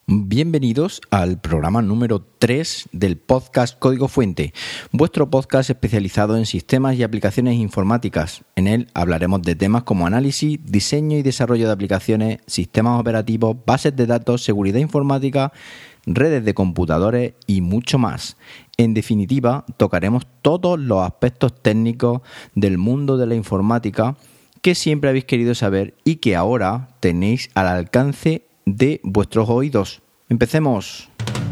Bienvenidos al programa número 3 del podcast Código Fuente, vuestro podcast especializado en sistemas y aplicaciones informáticas. En él hablaremos de temas como análisis, diseño y desarrollo de aplicaciones, sistemas operativos, bases de datos, seguridad informática, redes de computadores y mucho más. En definitiva, tocaremos todos los aspectos técnicos del mundo de la informática que siempre habéis querido saber y que ahora tenéis al alcance de vuestros oídos. ¡Empecemos!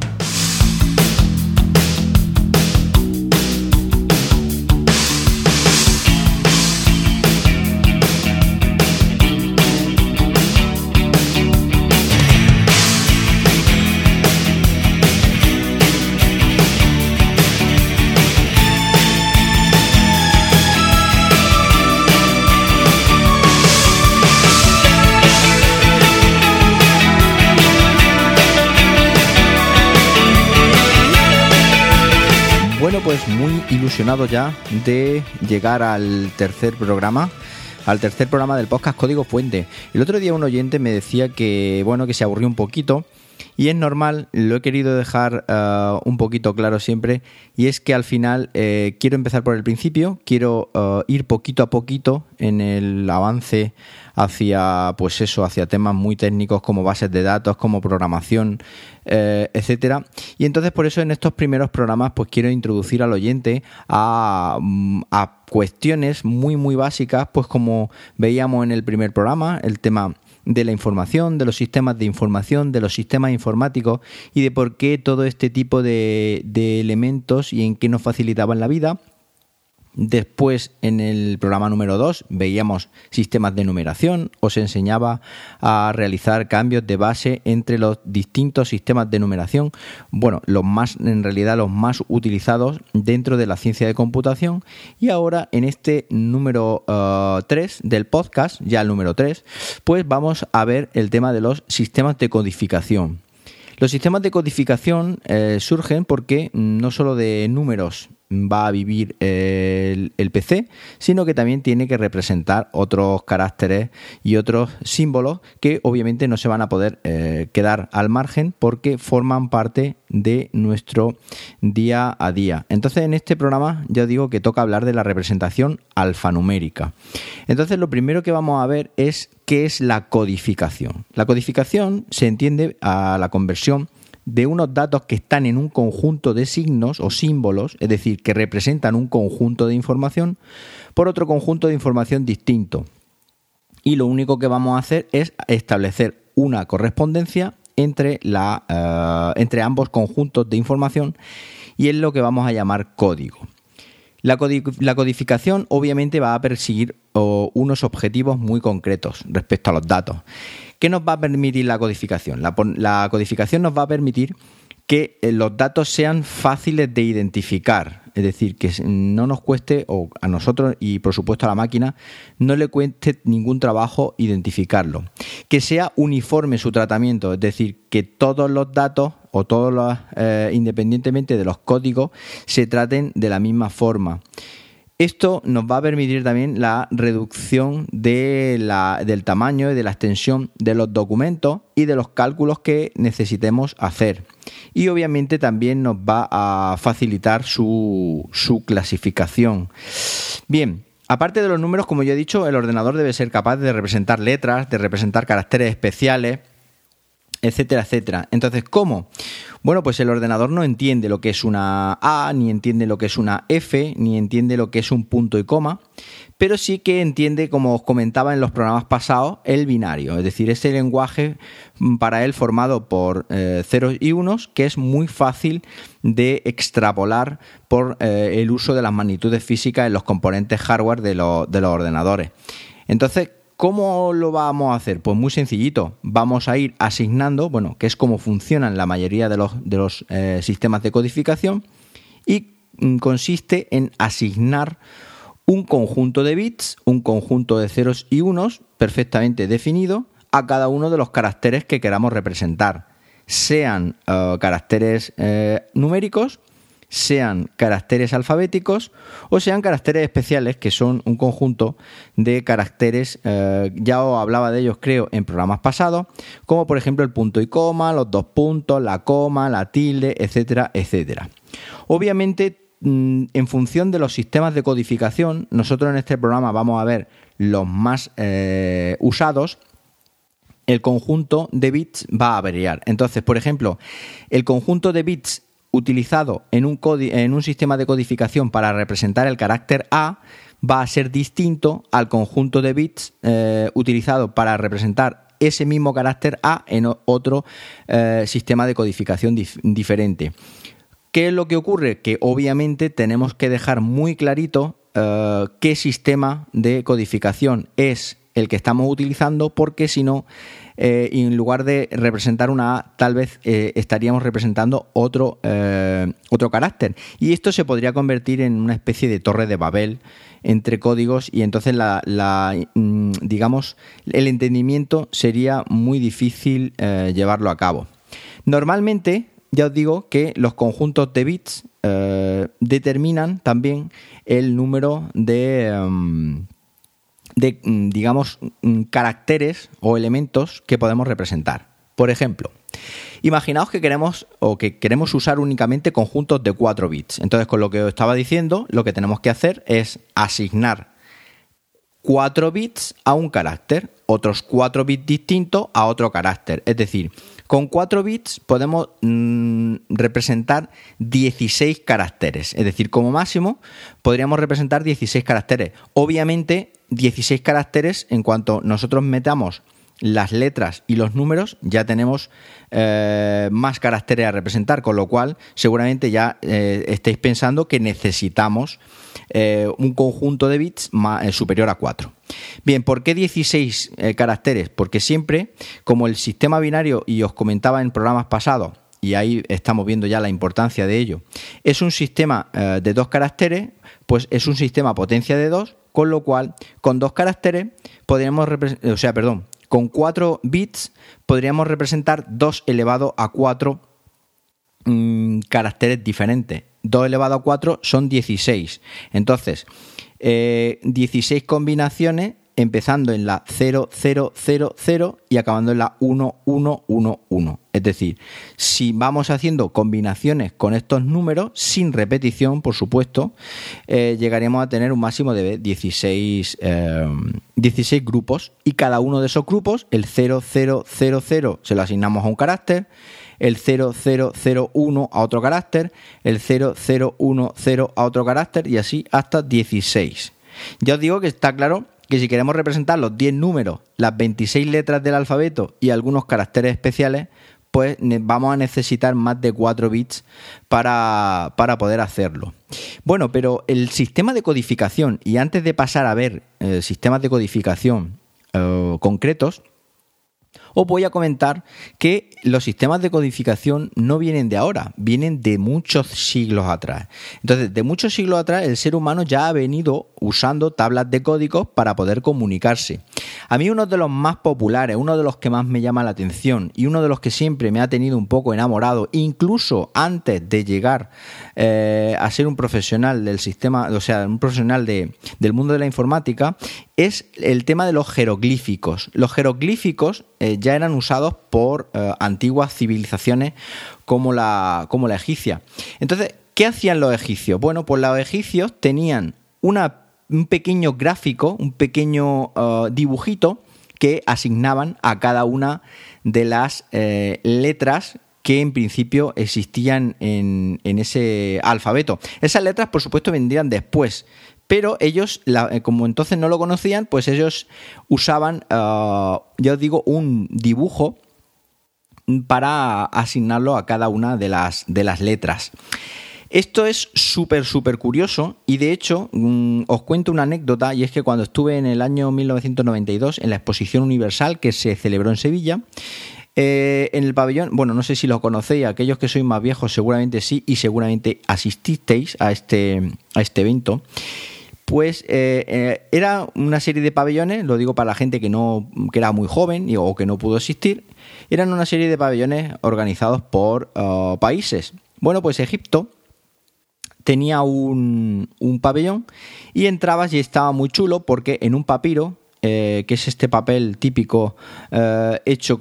Bueno, pues muy ilusionado ya de llegar al tercer programa del podcast Código Fuente. El otro día un oyente me decía que se aburrió un poquito y es normal, lo he querido dejar un poquito claro siempre, y es que al final quiero empezar por el principio, quiero ir poquito a poquito en el avance hacia temas muy técnicos como bases de datos, como programación, etcétera. Y entonces por eso en estos primeros programas pues quiero introducir al oyente a cuestiones muy muy básicas, pues como veíamos en el primer programa, el tema de la información, de los sistemas de información, de los sistemas informáticos y de por qué todo este tipo de elementos y en qué nos facilitaban la vida. Después, en el programa número 2, veíamos sistemas de numeración, os enseñaba a realizar cambios de base entre los distintos sistemas de numeración, los más utilizados dentro de la ciencia de computación. Y ahora, en este número 3 del podcast, ya el número 3, pues vamos a ver el tema de los sistemas de codificación. Los sistemas de codificación surgen porque no solo de números va a vivir el PC, sino que también tiene que representar otros caracteres y otros símbolos que obviamente no se van a poder quedar al margen porque forman parte de nuestro día a día. Entonces, en este programa ya os digo que toca hablar de la representación alfanumérica. Entonces, lo primero que vamos a ver es qué es la codificación. La codificación se entiende a la conversión de unos datos que están en un conjunto de signos o símbolos, es decir, que representan un conjunto de información, por otro conjunto de información distinto. Y lo único que vamos a hacer es establecer una correspondencia entre ambos conjuntos de información, y es lo que vamos a llamar código. La codificación obviamente va a perseguir unos objetivos muy concretos respecto a los datos. ¿Qué nos va a permitir la codificación? La codificación nos va a permitir que los datos sean fáciles de identificar, es decir, que no nos cueste, o a nosotros y por supuesto a la máquina, no le cueste ningún trabajo identificarlo. Que sea uniforme su tratamiento, es decir, que todos los datos o independientemente de los códigos se traten de la misma forma. Esto nos va a permitir también la reducción del tamaño y de la extensión de los documentos y de los cálculos que necesitemos hacer. Y obviamente también nos va a facilitar su clasificación. Bien, aparte de los números, como ya he dicho, el ordenador debe ser capaz de representar letras, de representar caracteres especiales, etcétera, etcétera. Entonces, ¿cómo? Bueno, pues el ordenador no entiende lo que es una A, ni entiende lo que es una F, ni entiende lo que es un punto y coma, pero sí que entiende, como os comentaba en los programas pasados, el binario, es decir, ese lenguaje para él formado por ceros y unos, que es muy fácil de extrapolar por el uso de las magnitudes físicas en los componentes hardware de los ordenadores. Entonces, ¿cómo lo vamos a hacer? Pues muy sencillito. Vamos a ir asignando, que es como funcionan la mayoría de los sistemas de codificación, y consiste en asignar un conjunto de bits, un conjunto de ceros y unos perfectamente definido a cada uno de los caracteres que queramos representar, sean caracteres numéricos, sean caracteres alfabéticos o sean caracteres especiales, que son un conjunto de caracteres, ya os hablaba de ellos creo en programas pasados, como por ejemplo el punto y coma, los dos puntos, la coma, la tilde, etcétera, etcétera. Obviamente, en función de los sistemas de codificación, nosotros en este programa vamos a ver los más usados. El conjunto de bits va a variar. Entonces, por ejemplo, el conjunto de bits utilizado en un sistema de codificación para representar el carácter A va a ser distinto al conjunto de bits utilizado para representar ese mismo carácter A en otro sistema de codificación diferente. ¿Qué es lo que ocurre? Que obviamente tenemos que dejar muy clarito qué sistema de codificación es el que estamos utilizando, porque si no, en lugar de representar una A, tal vez estaríamos representando otro carácter. Y esto se podría convertir en una especie de torre de Babel entre códigos, y entonces digamos, el entendimiento sería muy difícil llevarlo a cabo. Normalmente, ya os digo que los conjuntos de bits determinan también el número de digamos, caracteres o elementos que podemos representar. Por ejemplo, imaginaos que queremos usar únicamente conjuntos de 4 bits. Entonces, con lo que os estaba diciendo, lo que tenemos que hacer es asignar 4 bits a un carácter, otros 4 bits distintos a otro carácter. Es decir, con 4 bits podemos representar 16 caracteres. Es decir, como máximo podríamos representar 16 caracteres. Obviamente, 16 caracteres, en cuanto nosotros metamos las letras y los números, ya tenemos más caracteres a representar, con lo cual seguramente ya estáis pensando que necesitamos un conjunto de bits superior a 4. Bien, ¿por qué 16 caracteres? Porque siempre, como el sistema binario, y os comentaba en programas pasados, y ahí estamos viendo ya la importancia de ello, es un sistema de 2 caracteres, pues es un sistema potencia de 2, con lo cual con 2 caracteres con 4 bits podríamos representar 2 elevado a 4 caracteres diferentes. 2 elevado a 4 son 16. Entonces, 16 combinaciones, empezando en la 0000 y acabando en la 1111. Es decir, si vamos haciendo combinaciones con estos números, sin repetición, por supuesto, llegaremos a tener un máximo de 16 grupos, y cada uno de esos grupos, el 0000 se lo asignamos a un carácter, el 0001 a otro carácter, el 0010 a otro carácter, y así hasta 16. Ya os digo que está claro que si queremos representar los 10 números, las 26 letras del alfabeto y algunos caracteres especiales, pues vamos a necesitar más de 4 bits para poder hacerlo. Bueno, pero el sistema de codificación, y antes de pasar a ver sistemas de codificación concretos, os voy a comentar que los sistemas de codificación no vienen de ahora, vienen de muchos siglos atrás. Entonces, de muchos siglos atrás, el ser humano ya ha venido usando tablas de códigos para poder comunicarse. A mí uno de los más populares, uno de los que más me llama la atención y uno de los que siempre me ha tenido un poco enamorado, incluso antes de llegar a ser un profesional del sistema, o sea, un profesional del mundo de la informática, es el tema de los jeroglíficos. Los jeroglíficos ya eran usados por antiguas civilizaciones como la egipcia. Entonces, ¿qué hacían los egipcios? Bueno, pues los egipcios tenían un pequeño gráfico, un pequeño dibujito que asignaban a cada una de las letras que en principio existían en ese alfabeto. Esas letras, por supuesto, vendrían después, pero ellos, como entonces no lo conocían, pues ellos usaban, ya os digo, un dibujo para asignarlo a cada una de las letras. Esto es súper curioso, y de hecho os cuento una anécdota, y es que cuando estuve en el año 1992 en la Exposición Universal que se celebró en Sevilla, en el pabellón, bueno, no sé si lo conocéis, aquellos que sois más viejos seguramente sí, y seguramente asististeis a este evento. Pues era una serie de pabellones, lo digo para la gente que era muy joven o que no pudo asistir, eran una serie de pabellones organizados por países. Bueno, pues Egipto tenía un pabellón y entrabas y estaba muy chulo porque en un papiro, que es este papel típico hecho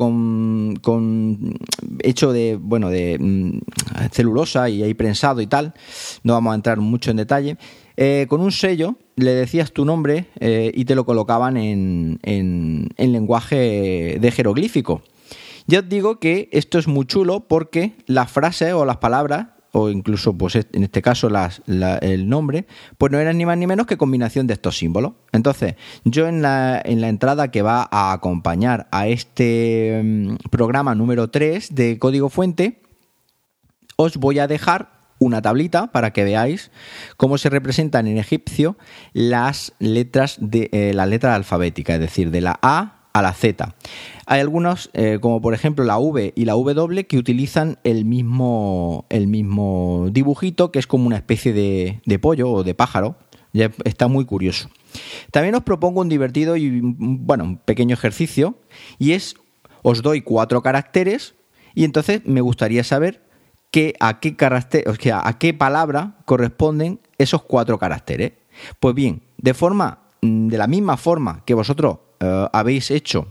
hecho de celulosa y ahí prensado y tal, no vamos a entrar mucho en detalle, con un sello le decías tu nombre y te lo colocaban en lenguaje de jeroglífico. Ya os digo que esto es muy chulo porque las frases o las palabras, o incluso pues en este caso el nombre, pues no eran ni más ni menos que combinación de estos símbolos. Entonces, yo en la entrada que va a acompañar a este programa número 3 de Código Fuente, os voy a dejar una tablita para que veáis cómo se representan en egipcio las letras alfabéticas, es decir, de la A a la Z. Hay algunos, como por ejemplo la V y la W, que utilizan el mismo dibujito, que es como una especie de pollo o de pájaro. Ya está muy curioso. También os propongo un divertido y un pequeño ejercicio, y os doy 4 caracteres y entonces me gustaría saber a qué palabra corresponden esos 4 caracteres. Pues bien, de la misma forma que vosotros habéis hecho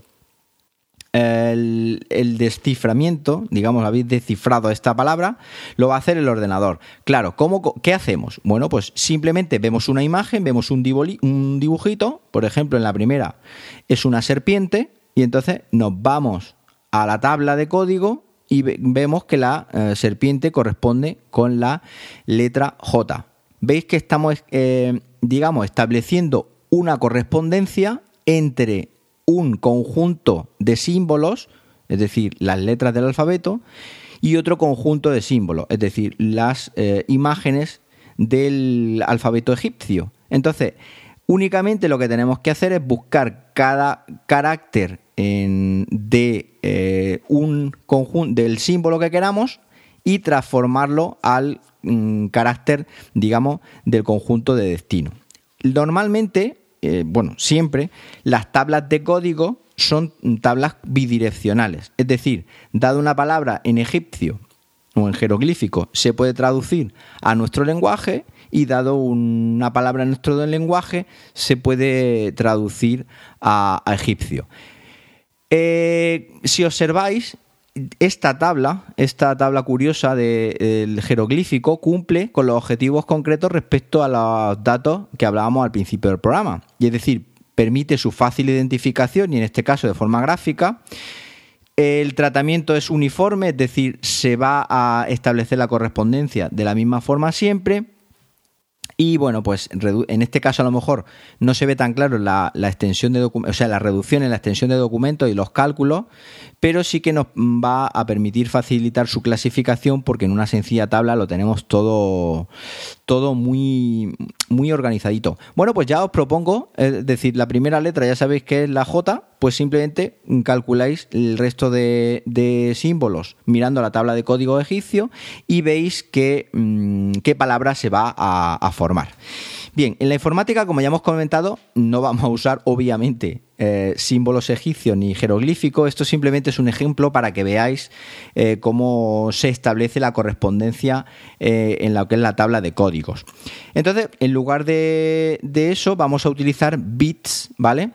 el desciframiento, digamos, habéis descifrado esta palabra, lo va a hacer el ordenador. Claro, ¿qué hacemos? Bueno, pues simplemente vemos una imagen, vemos un dibujito, por ejemplo, en la primera es una serpiente, y entonces nos vamos a la tabla de código y vemos que la serpiente corresponde con la letra J. Veis que estamos, estableciendo una correspondencia entre un conjunto de símbolos, es decir, las letras del alfabeto, y otro conjunto de símbolos, es decir, las imágenes del alfabeto egipcio. Entonces, únicamente lo que tenemos que hacer es buscar cada carácter de un conjunto del símbolo que queramos y transformarlo al carácter, digamos, del conjunto de destino. Normalmente, siempre, las tablas de código son tablas bidireccionales. Es decir, dado una palabra en egipcio o en jeroglífico, se puede traducir a nuestro lenguaje, y dado una palabra en nuestro lenguaje, se puede traducir a egipcio. Si observáis, esta tabla curiosa del jeroglífico cumple con los objetivos concretos respecto a los datos que hablábamos al principio del programa. Y es decir, permite su fácil identificación, y en este caso de forma gráfica. El tratamiento es uniforme, es decir, se va a establecer la correspondencia de la misma forma siempre. Y bueno, pues en este caso a lo mejor no se ve tan claro la extensión de documentos, o sea, la reducción en la extensión de documentos y los cálculos, pero sí que nos va a permitir facilitar su clasificación, porque en una sencilla tabla lo tenemos todo muy, muy organizadito. Bueno, pues ya os propongo, es decir, la primera letra ya sabéis que es la J, pues simplemente calculáis el resto de símbolos mirando la tabla de código egipcio y veis qué palabra se va a formar. Bien, en la informática, como ya hemos comentado, no vamos a usar obviamente símbolos egipcios ni jeroglíficos. Esto simplemente es un ejemplo para que veáis cómo se establece la correspondencia en lo que es la tabla de códigos. Entonces, en lugar de eso, vamos a utilizar bits, ¿vale?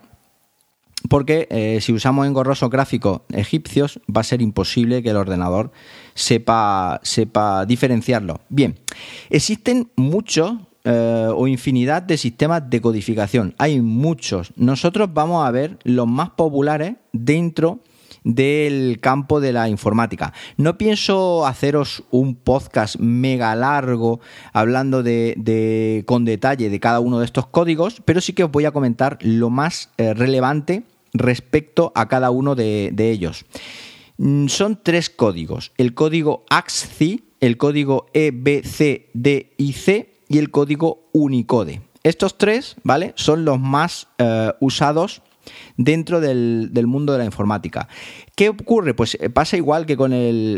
Porque si usamos engorrosos gráficos egipcios, va a ser imposible que el ordenador sepa diferenciarlo. Bien, existen muchos o infinidad de sistemas de codificación. Hay muchos. Nosotros vamos a ver los más populares dentro del campo de la informática. No pienso haceros un podcast mega largo hablando con detalle de cada uno de estos códigos, pero sí que os voy a comentar lo más relevante respecto a cada uno de ellos. Son 3 códigos: el código ASCII, el código EBCDIC y el código Unicode. Estos 3, ¿vale?, son los más usados dentro del mundo de la informática. ¿Qué ocurre? Pues pasa igual que con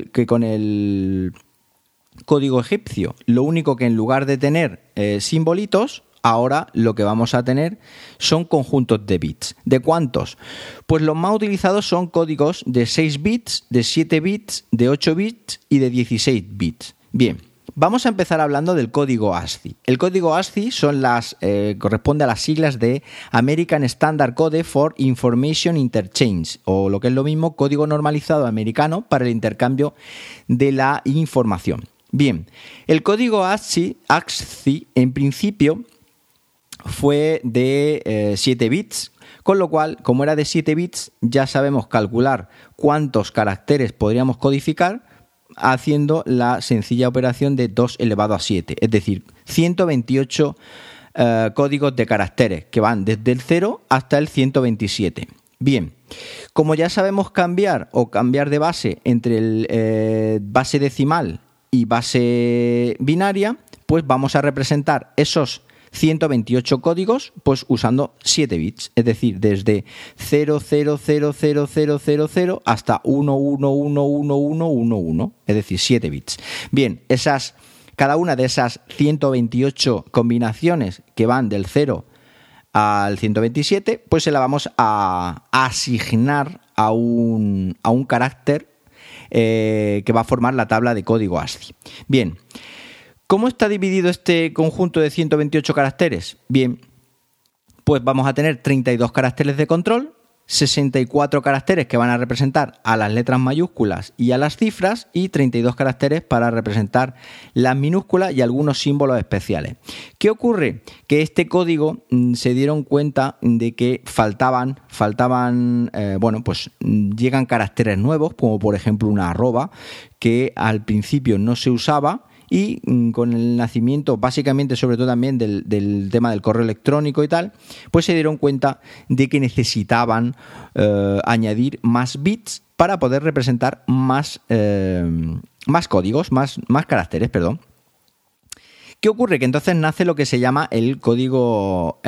el código egipcio. Lo único que en lugar de tener simbolitos, ahora lo que vamos a tener son conjuntos de bits. ¿De cuántos? Pues los más utilizados son códigos de 6 bits, de 7 bits, de 8 bits y de 16 bits. Bien, Vamos a empezar hablando del código ASCII. El código ASCII corresponde a las siglas de American Standard Code for Information Interchange, o lo que es lo mismo, código normalizado americano para el intercambio de la información. Bien, el código ASCII en principio fue de 7 bits, con lo cual, como era de 7 bits, ya sabemos calcular cuántos caracteres podríamos codificar haciendo la sencilla operación de 2 elevado a 7, es decir, 128 códigos de caracteres que van desde el 0 hasta el 127. Bien, como ya sabemos cambiar de base entre el base decimal y base binaria, pues vamos a representar esos 128 códigos pues usando 7 bits, es decir, desde 000000 hasta 111111, es decir, 7 bits. Bien, cada una de esas 128 combinaciones que van del 0 al 127, pues se la vamos a asignar a un carácter que va a formar la tabla de código ASCII. Bien, ¿cómo está dividido este conjunto de 128 caracteres? Bien, pues vamos a tener 32 caracteres de control, 64 caracteres que van a representar a las letras mayúsculas y a las cifras, y 32 caracteres para representar las minúsculas y algunos símbolos especiales. ¿Qué ocurre? Que este código se dieron cuenta de que faltaban, pues llegan caracteres nuevos, como por ejemplo una arroba, que al principio no se usaba, y con el nacimiento, básicamente, sobre todo también del tema del correo electrónico y tal, pues se dieron cuenta de que necesitaban añadir más bits para poder representar más códigos, más caracteres, perdón. ¿Qué ocurre? Que entonces nace lo que se llama el código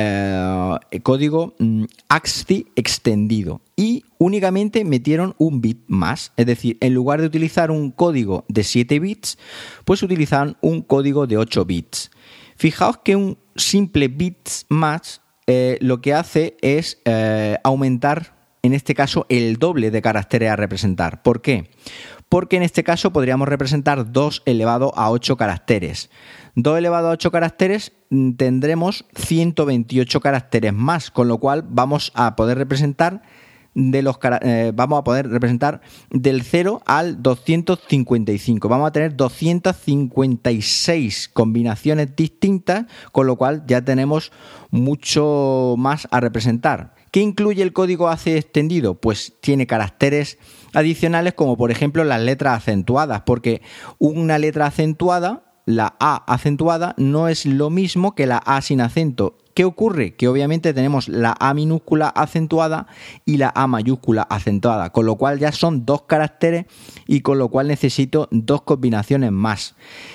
ASCII extendido, y únicamente metieron un bit más. Es decir, en lugar de utilizar un código de 7 bits, pues utilizaron un código de 8 bits. Fijaos que un simple bit más lo que hace es aumentar, en este caso, el doble de caracteres a representar. ¿Por qué? Porque en este caso podríamos representar 2 elevado a 8 caracteres. 2 elevado a 8 caracteres, tendremos 128 caracteres más, con lo cual vamos a poder representar del 0 al 255. Vamos a tener 256 combinaciones distintas, con lo cual ya tenemos mucho más a representar. ¿Qué incluye el código ASCII extendido? Pues tiene caracteres adicionales, como por ejemplo las letras acentuadas, porque una letra acentuada, la A acentuada, no es lo mismo que la A sin acento. ¿Qué ocurre? Que obviamente tenemos la A minúscula acentuada y la A mayúscula acentuada, con lo cual ya son 2 caracteres y con lo cual necesito 2 combinaciones más.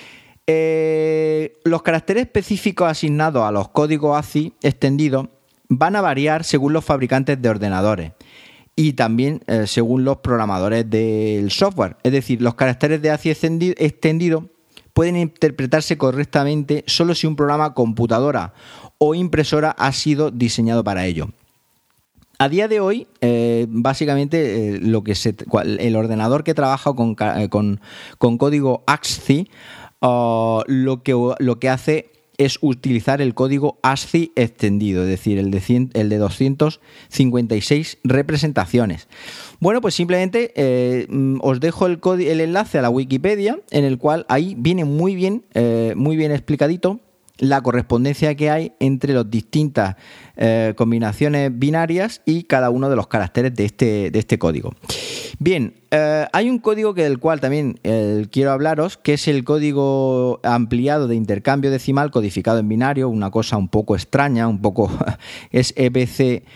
Los caracteres específicos asignados a los códigos ASCII extendidos van a variar según los fabricantes de ordenadores y también según los programadores del software. Es decir, los caracteres de ASCII extendido pueden interpretarse correctamente solo si un programa computadora o impresora ha sido diseñado para ello. A día de hoy, básicamente, el ordenador que trabaja con código ASCII, lo que hace es utilizar el código ASCII extendido, es decir, el de 256 representaciones. Bueno, pues simplemente os dejo el enlace a la Wikipedia, en el cual ahí viene muy bien explicadito la correspondencia que hay entre las distintas combinaciones binarias y cada uno de los caracteres de este código. Bien, hay un código del cual también quiero hablaros, que es el código ampliado de intercambio decimal codificado en binario, una cosa un poco extraña, es EBCDIC,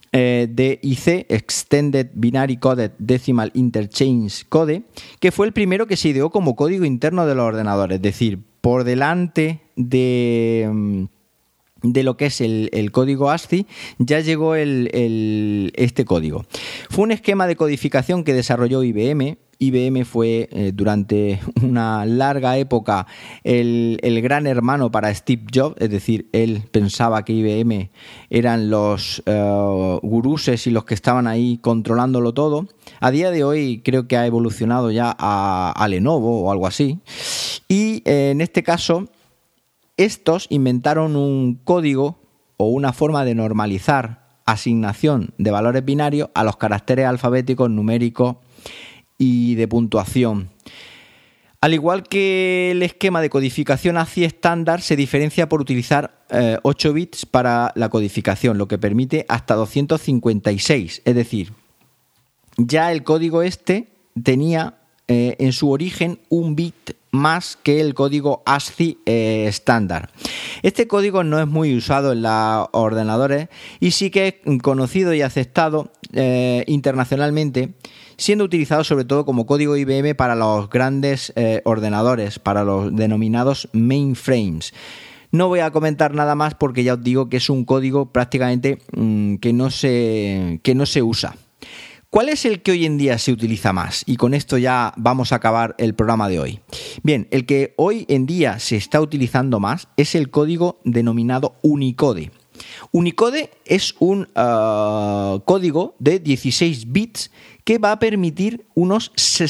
Extended Binary Coded Decimal Interchange Code, que fue el primero que se ideó como código interno de los ordenadores, es decir, por delante de lo que es el código ASCII, ya llegó este código. Fue un esquema de codificación que desarrolló IBM. IBM fue durante una larga época el gran hermano para Steve Jobs, es decir, él pensaba que IBM eran los guruses y los que estaban ahí controlándolo todo. A día de hoy creo que ha evolucionado ya a Lenovo o algo así. Y en este caso, estos inventaron un código o una forma de normalizar asignación de valores binarios a los caracteres alfabéticos, numéricos y de puntuación. Al igual que el esquema de codificación ASCII estándar, se diferencia por utilizar 8 bits para la codificación, lo que permite hasta 256. Es decir, ya el código este tenía en su origen un bit más que el código ASCII estándar. Este código no es muy usado en los ordenadores y sí que es conocido y aceptado internacionalmente, siendo utilizado sobre todo como código IBM para los grandes ordenadores, para los denominados mainframes. No voy a comentar nada más porque ya os digo que es un código prácticamente que no se usa. ¿Cuál es el que hoy en día se utiliza más? Y con esto ya vamos a acabar el programa de hoy. Bien, el que hoy en día se está utilizando más es el código denominado Unicode. Unicode es un código de 16 bits que va a permitir unos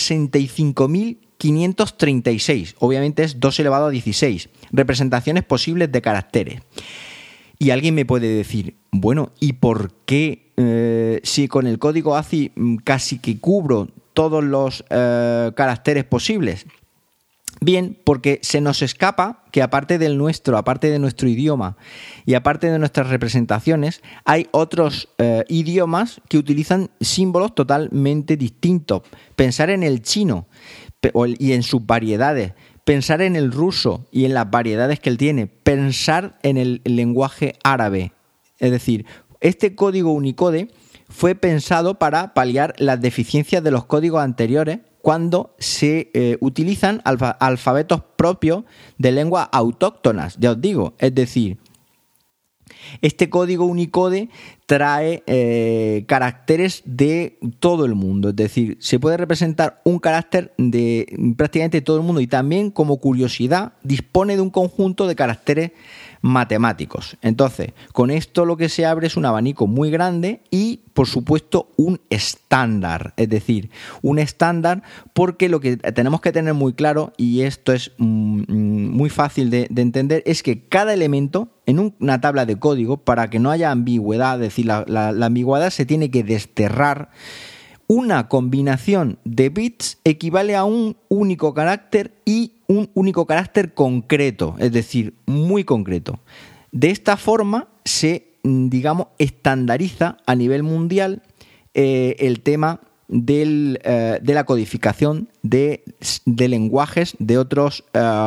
65.536, obviamente es 2 elevado a 16, representaciones posibles de caracteres. Y alguien me puede decir, bueno, ¿y por qué si con el código ASCII casi que cubro todos los caracteres posibles? Bien, porque se nos escapa que aparte de nuestro idioma y aparte de nuestras representaciones, hay otros idiomas que utilizan símbolos totalmente distintos. Pensar en el chino y en sus variedades, pensar en el ruso y en las variedades que él tiene, pensar en el lenguaje árabe. Es decir, este código Unicode fue pensado para paliar las deficiencias de los códigos anteriores cuando se utilizan alfabetos propios de lenguas autóctonas, ya os digo. Es decir, este código Unicode trae caracteres de todo el mundo, es decir, se puede representar un carácter de prácticamente todo el mundo y también, como curiosidad, dispone de un conjunto de caracteres matemáticos. Entonces, con esto lo que se abre es un abanico muy grande y, por supuesto, un estándar. Es decir, un estándar porque lo que tenemos que tener muy claro, y esto es muy fácil de entender, es que cada elemento en una tabla de código, para que no haya ambigüedad, es decir, la ambigüedad se tiene que desterrar. Una combinación de bits equivale a un único carácter y un único carácter concreto, es decir, muy concreto. De esta forma se, estandariza a nivel mundial el tema de la codificación de lenguajes de otros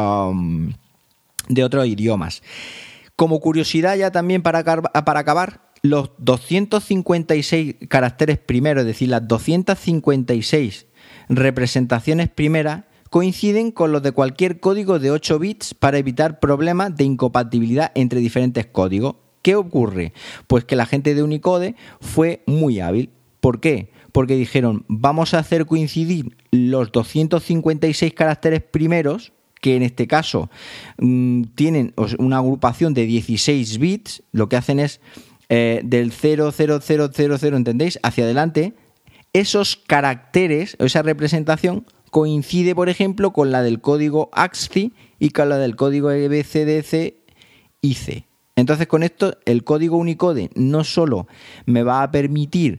idiomas. Como curiosidad ya también para acabar, los 256 caracteres primeros, es decir, las 256 representaciones primeras, coinciden con los de cualquier código de 8 bits para evitar problemas de incompatibilidad entre diferentes códigos. ¿Qué ocurre? Pues que la gente de Unicode fue muy hábil. ¿Por qué? Porque dijeron, vamos a hacer coincidir los 256 caracteres primeros, que en este caso tienen una agrupación de 16 bits, lo que hacen es del 00000, ¿entendéis?, hacia adelante, esos caracteres, esa representación coincide, por ejemplo, con la del código ASCII y con la del código EBCDIC. Entonces, con esto, el código Unicode no solo me va a permitir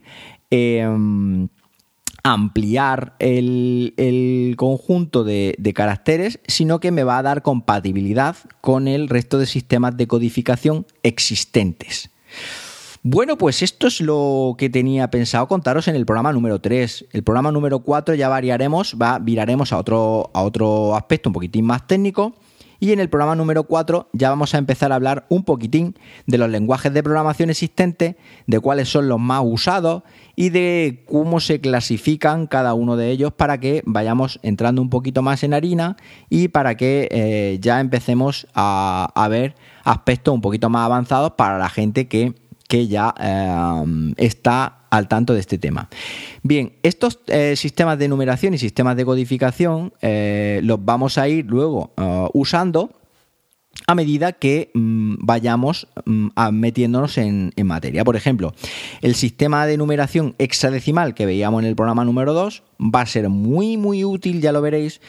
ampliar el conjunto de caracteres, sino que me va a dar compatibilidad con el resto de sistemas de codificación existentes. Bueno, pues esto es lo que tenía pensado contaros en el programa número 3. El programa número 4 ya viraremos a otro aspecto un poquitín más técnico. Y en el programa número 4 ya vamos a empezar a hablar un poquitín de los lenguajes de programación existentes, de cuáles son los más usados y de cómo se clasifican cada uno de ellos para que vayamos entrando un poquito más en harina y para que ya empecemos a ver aspectos un poquito más avanzados para la gente que ya está al tanto de este tema. Bien, estos sistemas de numeración y sistemas de codificación los vamos a ir luego usando a medida que vayamos metiéndonos en materia. Por ejemplo, el sistema de numeración hexadecimal que veíamos en el programa número 2 va a ser muy, muy útil, ya lo veréis,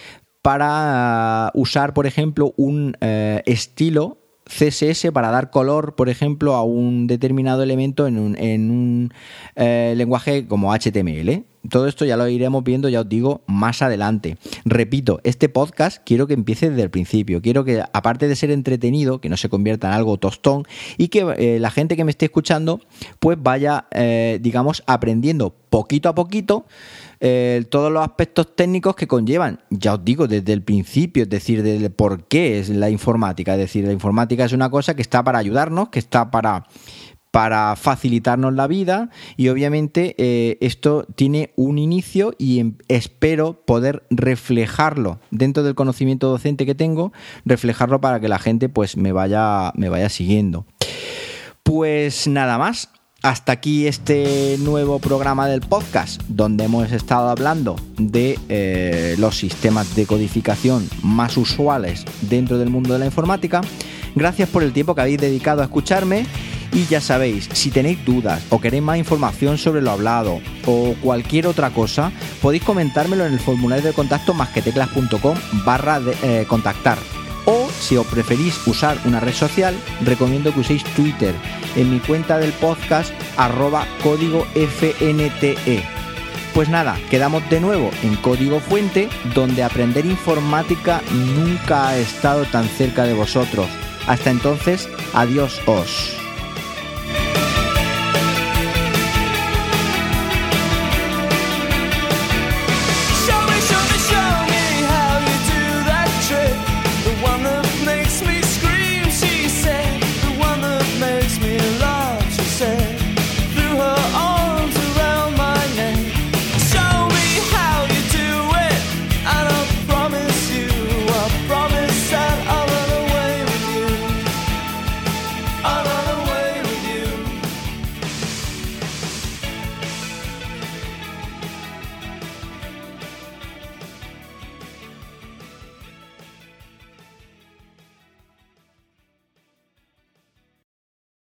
para usar, por ejemplo, un estilo CSS para dar color, por ejemplo, a un determinado elemento en un lenguaje como HTML. Todo esto ya lo iremos viendo, ya os digo, más adelante. Repito, este podcast quiero que empiece desde el principio. Quiero que, aparte de ser entretenido, que no se convierta en algo tostón y que la gente que me esté escuchando pues vaya, digamos, aprendiendo poquito a poquito todos los aspectos técnicos que conllevan, ya os digo, desde el principio, es decir, del por qué es la informática. Es decir, la informática es una cosa que está para ayudarnos, que está para facilitarnos la vida, y obviamente esto tiene un inicio y espero poder reflejarlo dentro del conocimiento docente que tengo, reflejarlo para que la gente pues me vaya siguiendo. Pues nada más. Hasta aquí este nuevo programa del podcast, donde hemos estado hablando de los sistemas de codificación más usuales dentro del mundo de la informática. Gracias por el tiempo que habéis dedicado a escucharme, y ya sabéis, si tenéis dudas o queréis más información sobre lo hablado o cualquier otra cosa, podéis comentármelo en el formulario de contacto masqueteclas.com/contactar. O si os preferís usar una red social, recomiendo que uséis Twitter en mi cuenta del podcast @códigofnte. Pues nada, quedamos de nuevo en Código Fuente, donde aprender informática nunca ha estado tan cerca de vosotros. Hasta entonces, adiós os.